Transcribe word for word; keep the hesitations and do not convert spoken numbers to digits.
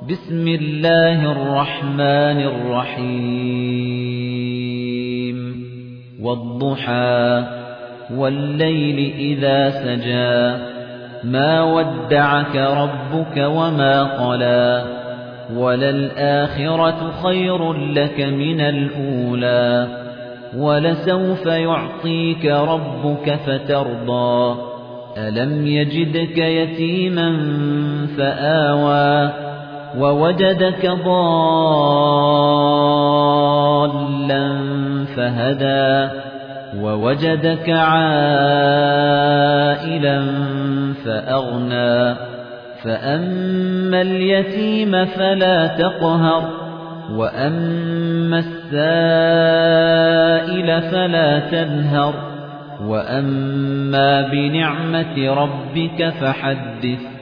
بسم الله الرحمن الرحيم والضحى والليل إذا سجى ما ودعك ربك وما قلى وللآخرة خير لك من الأولى ولسوف يعطيك ربك فترضى ألم يجدك يتيما فآوى ووجدك ضالا فهدى ووجدك عائلا فأغنى فأما اليتيم فلا تقهر وأما السائل فلا تنهر وأما بنعمة ربك فحدث